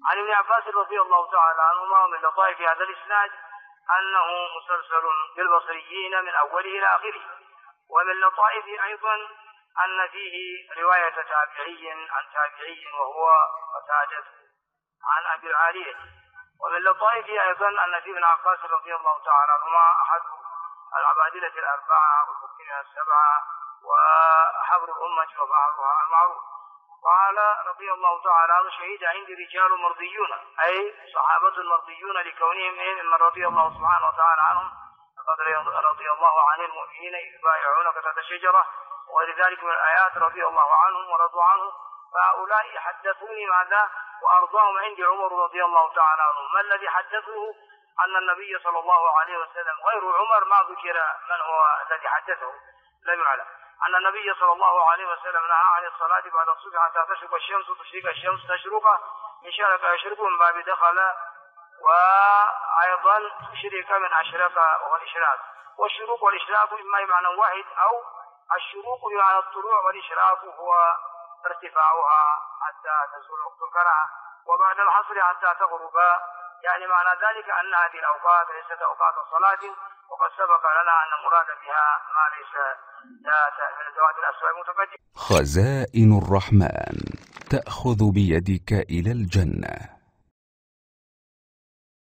عن ابن عباس رضي الله تعالى عنهما ومن لطائف هذا الإسناد أنه مسلسل بالبصريين من أوله إلى آخره. ومن لطائفه أيضا أن فيه رواية تابعي عن تابعي وهو قتادة عن أبي العالية. ومن لطائفه أيضا أن فيه ابن عباس رضي الله تعالى عنهما أحد العبادلة الأربعة والمسلمين السبعة وحبر الأمة وبعضها المعروف. قال رضي الله تعالى عنه شهد عندي رجال مرضيون، أي صحابة مرضيون لكونهم ممن رضي الله سبحانه وتعالى عنهم. لقد رضي الله عن المؤمنين إذ بايعونك تحت الشجرة ولذلك من الآيات رضي الله عنهم ورضوا عنه. فهؤلاء حدثوني ماذا وأرضاهم عندي عمر رضي الله تعالى عنه. ما الذي حدثه؟ أن النبي صلى الله عليه وسلم غير عمر ما ذكر من هو الذي حدثه، لم يعلم أن النبي صلى الله عليه وسلم نهى عن الصلاة بعد الصبح حتى تشرق الشمس تشرق الشمس تشرق من شرق يشرق من باب دخل، وأيضا تشرق من أشرق والإشراق. والشروق والإشراق إما بمعنى واحد أو الشروق بمعنى الطلوع والإشراق هو ارتفاعها حتى تزول وقت الكراهة وبعد العصر حتى تغرب. يعني معنى ذلك أن هذه الأوقات ليست أوقات الصلاة، وقد سبق لنا أن المراد بها ما ليس من ذوات الأسباب المتقدمة. خزائن الرحمن تأخذ بيدك إلى الجنة.